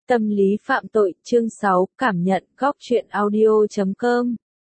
Tâm lý phạm tội, chương 6, cảm nhận, góc truyện audio.com.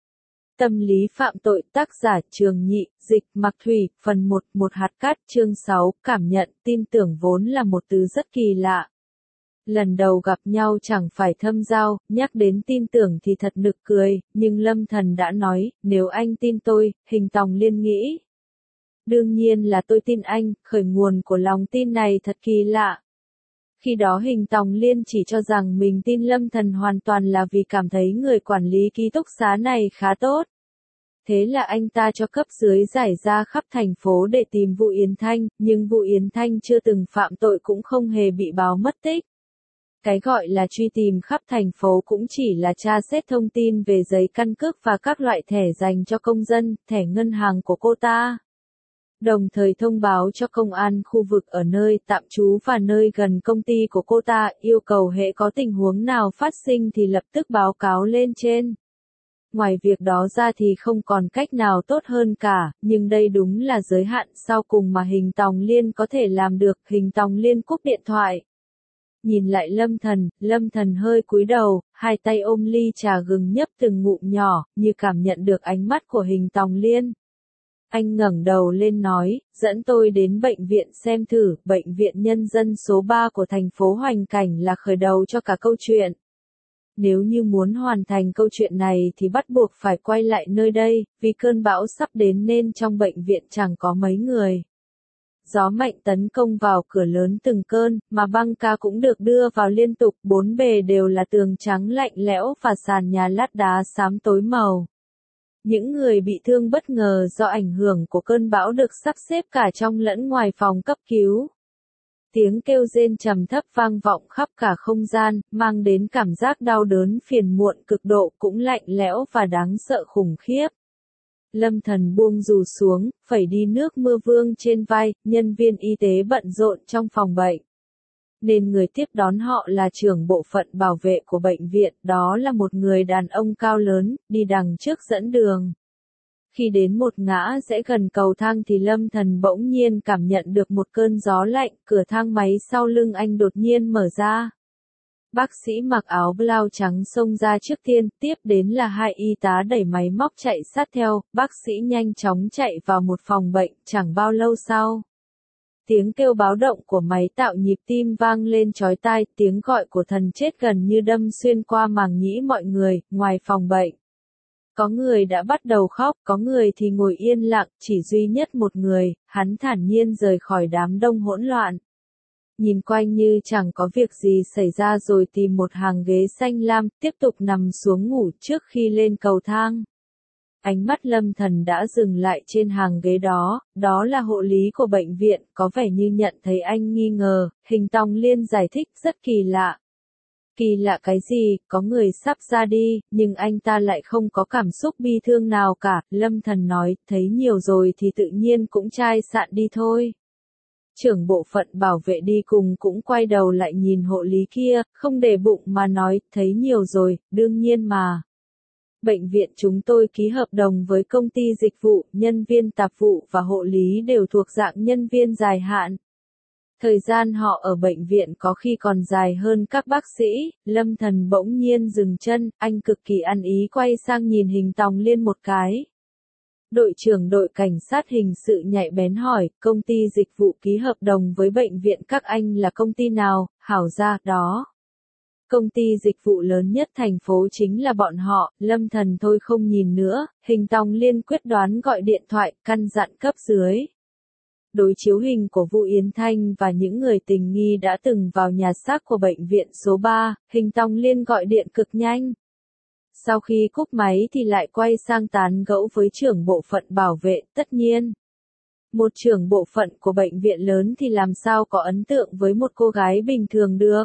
Tâm lý phạm tội, tác giả Trường Nhị, dịch Mặc Thủy, phần 1, một hạt cát, chương 6, cảm nhận, tin tưởng vốn là một từ rất kỳ lạ. Lần đầu gặp nhau chẳng phải thâm giao, nhắc đến tin tưởng thì thật nực cười, nhưng Lâm Thần đã nói, nếu anh tin tôi, Hình Tòng Liên nghĩ. Đương nhiên là tôi tin anh, khởi nguồn của lòng tin này thật kỳ lạ. Khi đó Hình Tòng Liên chỉ cho rằng mình tin Lâm Thần hoàn toàn là vì cảm thấy người quản lý ký túc xá này khá tốt. Thế là anh ta cho cấp dưới giải ra khắp thành phố để tìm vụ Yến Thanh, nhưng vụ Yến Thanh chưa từng phạm tội cũng không hề bị báo mất tích. Cái gọi là truy tìm khắp thành phố cũng chỉ là tra xét thông tin về giấy căn cước và các loại thẻ dành cho công dân, thẻ ngân hàng của cô ta. Đồng thời thông báo cho công an khu vực ở nơi tạm trú và nơi gần công ty của cô ta, yêu cầu hễ có tình huống nào phát sinh thì lập tức báo cáo lên trên. Ngoài việc đó ra thì không còn cách nào tốt hơn cả, nhưng đây đúng là giới hạn sau cùng mà Hình Tòng Liên có thể làm được. Hình Tòng Liên cúp điện thoại. Nhìn lại Lâm Thần hơi cúi đầu, hai tay ôm ly trà gừng nhấp từng ngụm nhỏ, như cảm nhận được ánh mắt của Hình Tòng Liên. Anh ngẩng đầu lên nói, dẫn tôi đến bệnh viện xem thử, bệnh viện nhân dân số 3 của thành phố Hoành Cảnh là khởi đầu cho cả câu chuyện. Nếu như muốn hoàn thành câu chuyện này thì bắt buộc phải quay lại nơi đây, vì cơn bão sắp đến nên trong bệnh viện chẳng có mấy người. Gió mạnh tấn công vào cửa lớn từng cơn, mà băng ca cũng được đưa vào liên tục, bốn bề đều là tường trắng lạnh lẽo và sàn nhà lát đá xám tối màu. Những người bị thương bất ngờ do ảnh hưởng của cơn bão được sắp xếp cả trong lẫn ngoài phòng cấp cứu. Tiếng kêu rên trầm thấp vang vọng khắp cả không gian, mang đến cảm giác đau đớn phiền muộn cực độ, cũng lạnh lẽo và đáng sợ khủng khiếp. Lâm Thần buông dù xuống, phẩy đi nước mưa vương trên vai, nhân viên y tế bận rộn trong phòng bệnh. Nên người tiếp đón họ là trưởng bộ phận bảo vệ của bệnh viện, đó là một người đàn ông cao lớn, đi đằng trước dẫn đường. Khi đến một ngã rẽ gần cầu thang thì Lâm Thần bỗng nhiên cảm nhận được một cơn gió lạnh, cửa thang máy sau lưng anh đột nhiên mở ra. Bác sĩ mặc áo blau trắng xông ra trước tiên, tiếp đến là hai y tá đẩy máy móc chạy sát theo, bác sĩ nhanh chóng chạy vào một phòng bệnh, chẳng bao lâu sau. Tiếng kêu báo động của máy tạo nhịp tim vang lên chói tai, tiếng gọi của thần chết gần như đâm xuyên qua màng nhĩ mọi người, ngoài phòng bệnh. Có người đã bắt đầu khóc, có người thì ngồi yên lặng, chỉ duy nhất một người, hắn thản nhiên rời khỏi đám đông hỗn loạn. Nhìn quanh như chẳng có việc gì xảy ra rồi tìm một hàng ghế xanh lam, tiếp tục nằm xuống ngủ trước khi lên cầu thang. Ánh mắt Lâm Thần đã dừng lại trên hàng ghế đó, đó là hộ lý của bệnh viện, có vẻ như nhận thấy anh nghi ngờ, Hình Tòng Liên giải thích rất kỳ lạ. Kỳ lạ cái gì, có người sắp ra đi, nhưng anh ta lại không có cảm xúc bi thương nào cả, Lâm Thần nói, thấy nhiều rồi thì tự nhiên cũng chai sạn đi thôi. Trưởng bộ phận bảo vệ đi cùng cũng quay đầu lại nhìn hộ lý kia, không để bụng mà nói, thấy nhiều rồi, đương nhiên mà. Bệnh viện chúng tôi ký hợp đồng với công ty dịch vụ, nhân viên tạp vụ và hộ lý đều thuộc dạng nhân viên dài hạn. Thời gian họ ở bệnh viện có khi còn dài hơn các bác sĩ. Lâm Thần bỗng nhiên dừng chân, anh cực kỳ ăn ý quay sang nhìn Hình Tòng Liên một cái. Đội trưởng đội cảnh sát hình sự nhạy bén hỏi, công ty dịch vụ ký hợp đồng với bệnh viện các anh là công ty nào? Hảo ra, đó. Công ty dịch vụ lớn nhất thành phố chính là bọn họ. Lâm Thần thôi không nhìn nữa, Hình Tòng Liên quyết đoán gọi điện thoại, căn dặn cấp dưới. Đối chiếu hình của vụ Yến Thanh và những người tình nghi đã từng vào nhà xác của bệnh viện số 3, Hình Tòng Liên gọi điện cực nhanh. Sau khi cúp máy thì lại quay sang tán gẫu với trưởng bộ phận bảo vệ, tất nhiên. Một trưởng bộ phận của bệnh viện lớn thì làm sao có ấn tượng với một cô gái bình thường được.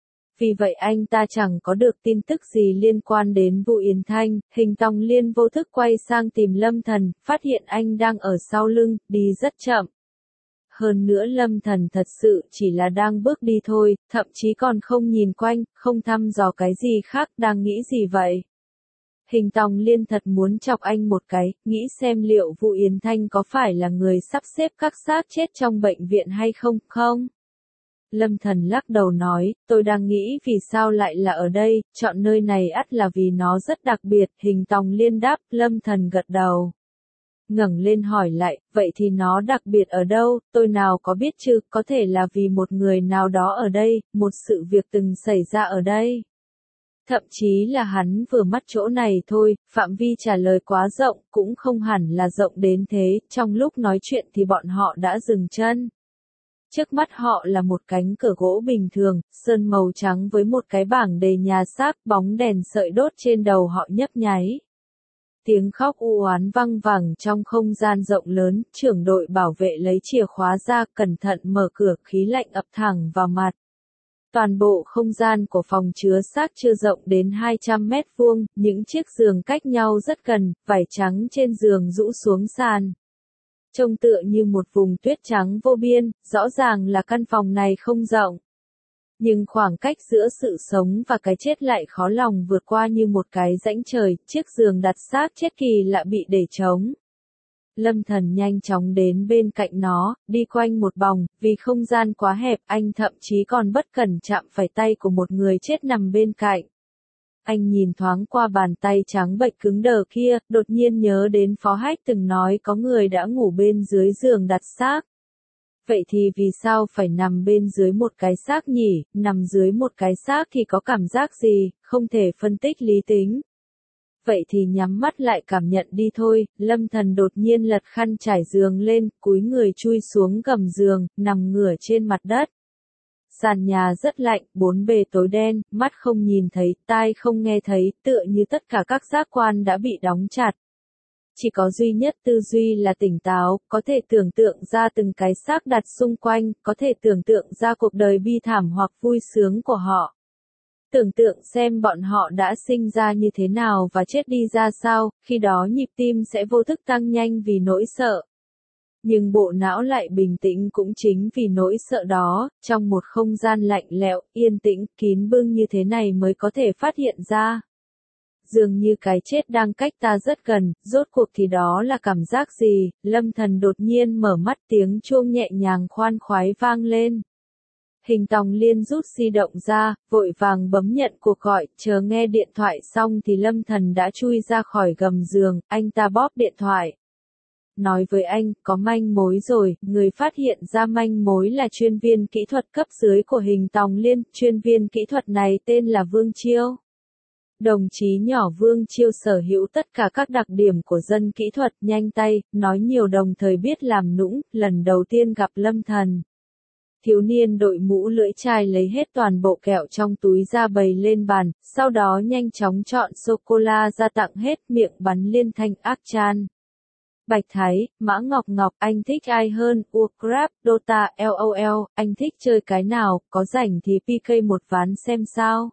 Vì vậy anh ta chẳng có được tin tức gì liên quan đến vụ Yến Thanh. Hình Tòng Liên vô thức quay sang tìm Lâm Thần, phát hiện anh đang ở sau lưng, đi rất chậm. Hơn nữa Lâm Thần thật sự chỉ là đang bước đi thôi, thậm chí còn không nhìn quanh, không thăm dò cái gì khác, đang nghĩ gì vậy? Hình Tòng Liên thật muốn chọc anh một cái, nghĩ xem liệu vụ Yến Thanh có phải là người sắp xếp các xác chết trong bệnh viện hay không, không? Lâm Thần lắc đầu nói, tôi đang nghĩ vì sao lại là ở đây, chọn nơi này ắt là vì nó rất đặc biệt, Hình Tòng Liên đáp, Lâm Thần gật đầu. Ngẩng lên hỏi lại, vậy thì nó đặc biệt ở đâu, tôi nào có biết chứ, có thể là vì một người nào đó ở đây, một sự việc từng xảy ra ở đây. Thậm chí là hắn vừa mắt chỗ này thôi, phạm vi trả lời quá rộng, cũng không hẳn là rộng đến thế, trong lúc nói chuyện thì bọn họ đã dừng chân. Trước mắt họ là một cánh cửa gỗ bình thường, sơn màu trắng với một cái bảng đề nhà xác, bóng đèn sợi đốt trên đầu họ nhấp nháy. Tiếng khóc u oán vang vẳng trong không gian rộng lớn, trưởng đội bảo vệ lấy chìa khóa ra, cẩn thận mở cửa, khí lạnh ập thẳng vào mặt. Toàn bộ không gian của phòng chứa xác chưa rộng đến 200 mét vuông, những chiếc giường cách nhau rất gần, vải trắng trên giường rũ xuống sàn. Trông tựa như một vùng tuyết trắng vô biên, rõ ràng là căn phòng này không rộng. Nhưng khoảng cách giữa sự sống và cái chết lại khó lòng vượt qua như một cái rãnh trời, chiếc giường đặt xác chết kỳ lạ bị để trống. Lâm Thần nhanh chóng đến bên cạnh nó, đi quanh một vòng, vì không gian quá hẹp, anh thậm chí còn bất cẩn chạm phải tay của một người chết nằm bên cạnh. Anh nhìn thoáng qua bàn tay trắng bệch cứng đờ kia, đột nhiên nhớ đến Phó Hách từng nói có người đã ngủ bên dưới giường đặt xác. Vậy thì vì sao phải nằm bên dưới một cái xác nhỉ, nằm dưới một cái xác thì có cảm giác gì, không thể phân tích lý tính. Vậy thì nhắm mắt lại cảm nhận đi thôi, Lâm Thần đột nhiên lật khăn trải giường lên, cúi người chui xuống gầm giường, nằm ngửa trên mặt đất. Sàn nhà rất lạnh, bốn bề tối đen, mắt không nhìn thấy, tai không nghe thấy, tựa như tất cả các giác quan đã bị đóng chặt. Chỉ có duy nhất tư duy là tỉnh táo, có thể tưởng tượng ra từng cái xác đặt xung quanh, có thể tưởng tượng ra cuộc đời bi thảm hoặc vui sướng của họ. Tưởng tượng xem bọn họ đã sinh ra như thế nào và chết đi ra sao, khi đó nhịp tim sẽ vô thức tăng nhanh vì nỗi sợ. Nhưng bộ não lại bình tĩnh cũng chính vì nỗi sợ đó, trong một không gian lạnh lẽo, yên tĩnh, kín bưng như thế này mới có thể phát hiện ra. Dường như cái chết đang cách ta rất gần, rốt cuộc thì đó là cảm giác gì, Lâm Thần đột nhiên mở mắt, tiếng chuông nhẹ nhàng khoan khoái vang lên. Hình Tòng Liên rút di động ra, vội vàng bấm nhận cuộc gọi, chờ nghe điện thoại xong thì Lâm Thần đã chui ra khỏi gầm giường, anh ta bóp điện thoại. Nói với anh, có manh mối rồi, người phát hiện ra manh mối là chuyên viên kỹ thuật cấp dưới của Hình Tòng Liên, chuyên viên kỹ thuật này tên là Vương Chiêu. Đồng chí nhỏ Vương Chiêu sở hữu tất cả các đặc điểm của dân kỹ thuật, nhanh tay, nói nhiều đồng thời biết làm nũng, lần đầu tiên gặp Lâm Thần. Thiếu niên đội mũ lưỡi chai lấy hết toàn bộ kẹo trong túi ra bày lên bàn, sau đó nhanh chóng chọn sô-cô-la ra tặng hết, miệng bắn liên thanh ác chan. Bạch Thái, Mã Ngọc Ngọc, anh thích ai hơn, Warcraft, Dota, LOL, anh thích chơi cái nào, có rảnh thì PK một ván xem sao.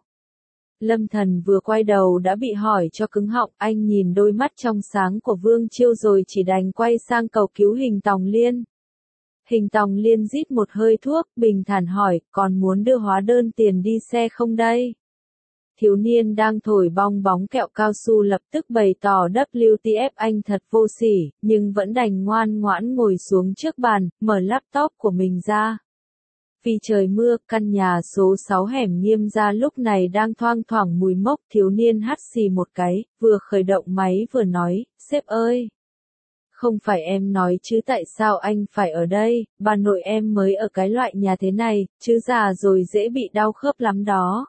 Lâm Thần vừa quay đầu đã bị hỏi cho cứng họng, anh nhìn đôi mắt trong sáng của Vương Chiêu rồi chỉ đành quay sang cầu cứu Hình Tòng Liên. Hình Tòng Liên rít một hơi thuốc, bình thản hỏi, còn muốn đưa hóa đơn tiền đi xe không đây? Thiếu niên đang thổi bong bóng kẹo cao su lập tức bày tỏ WTF anh thật vô sỉ, nhưng vẫn đành ngoan ngoãn ngồi xuống trước bàn, mở laptop của mình ra. Vì trời mưa, căn nhà số 6 hẻm Nghiêm Gia lúc này đang thoang thoảng mùi mốc, thiếu niên hắt xì một cái, vừa khởi động máy vừa nói, sếp ơi. Không phải em nói chứ tại sao anh phải ở đây, bà nội em mới ở cái loại nhà thế này, chứ già rồi dễ bị đau khớp lắm đó.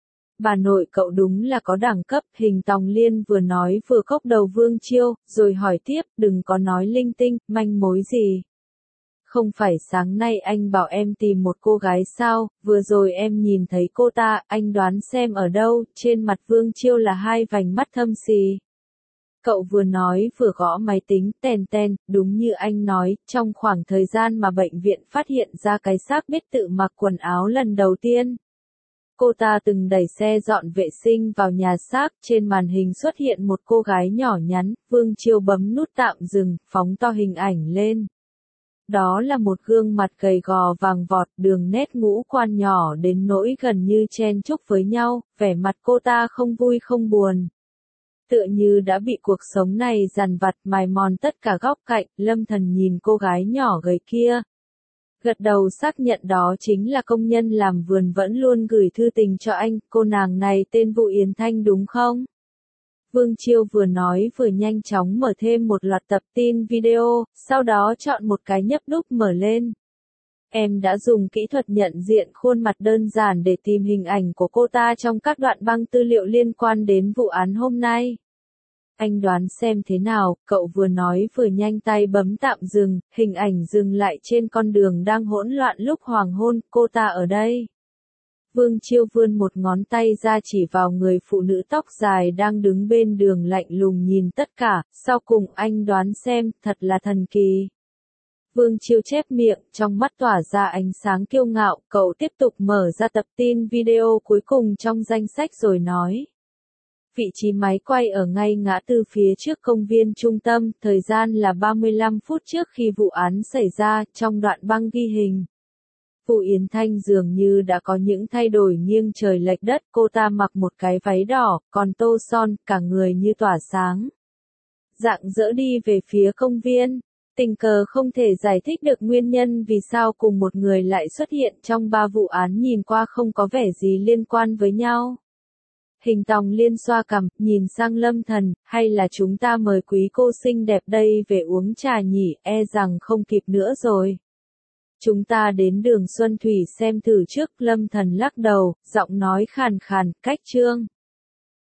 Bà nội cậu đúng là có đẳng cấp, Hình Tòng Liên vừa nói vừa cốc đầu Vương Chiêu, rồi hỏi tiếp, đừng có nói linh tinh, manh mối gì. Không phải sáng nay anh bảo em tìm một cô gái sao, vừa rồi em nhìn thấy cô ta, anh đoán xem ở đâu, trên mặt Vương Chiêu là hai vành mắt thâm xì. Cậu vừa nói vừa gõ máy tính, ten, đúng như anh nói, trong khoảng thời gian mà bệnh viện phát hiện ra cái xác biết tự mặc quần áo lần đầu tiên. Cô ta từng đẩy xe dọn vệ sinh vào nhà xác, trên màn hình xuất hiện một cô gái nhỏ nhắn, Vương Chiêu bấm nút tạm dừng, phóng to hình ảnh lên. Đó là một gương mặt gầy gò vàng vọt, đường nét ngũ quan nhỏ đến nỗi gần như chen chúc với nhau, vẻ mặt cô ta không vui không buồn. Tựa như đã bị cuộc sống này dằn vặt mài mòn tất cả góc cạnh, Lâm Thần nhìn cô gái nhỏ gầy kia. Gật đầu xác nhận đó chính là công nhân làm vườn vẫn luôn gửi thư tình cho anh, cô nàng này tên Vũ Yến Thanh đúng không? Vương Chiêu vừa nói vừa nhanh chóng mở thêm một loạt tập tin video, sau đó chọn một cái nhấp nút mở lên. Em đã dùng kỹ thuật nhận diện khuôn mặt đơn giản để tìm hình ảnh của cô ta trong các đoạn băng tư liệu liên quan đến vụ án hôm nay. Anh đoán xem thế nào, cậu vừa nói vừa nhanh tay bấm tạm dừng, hình ảnh dừng lại trên con đường đang hỗn loạn lúc hoàng hôn, cô ta ở đây. Vương Chiêu vươn một ngón tay ra chỉ vào người phụ nữ tóc dài đang đứng bên đường lạnh lùng nhìn tất cả, sau cùng anh đoán xem, thật là thần kỳ. Vương Chiêu chép miệng, trong mắt tỏa ra ánh sáng kiêu ngạo, cậu tiếp tục mở ra tập tin video cuối cùng trong danh sách rồi nói. Vị trí máy quay ở ngay ngã tư phía trước công viên trung tâm, thời gian là 35 phút trước khi vụ án xảy ra, trong đoạn băng ghi hình. Vũ Yến Thanh dường như đã có những thay đổi nghiêng trời lệch đất, cô ta mặc một cái váy đỏ, còn tô son, cả người như tỏa sáng. Rạng rỡ đi về phía công viên. Tình cờ không thể giải thích được nguyên nhân vì sao cùng một người lại xuất hiện trong 3 vụ án nhìn qua không có vẻ gì liên quan với nhau. Hình Tòng Liên xoa cằm, nhìn sang Lâm Thần, hay là chúng ta mời quý cô xinh đẹp đây về uống trà nhỉ, e rằng không kịp nữa rồi. Chúng ta đến đường Xuân Thủy xem thử trước, Lâm Thần lắc đầu, giọng nói khàn khàn, cách Trương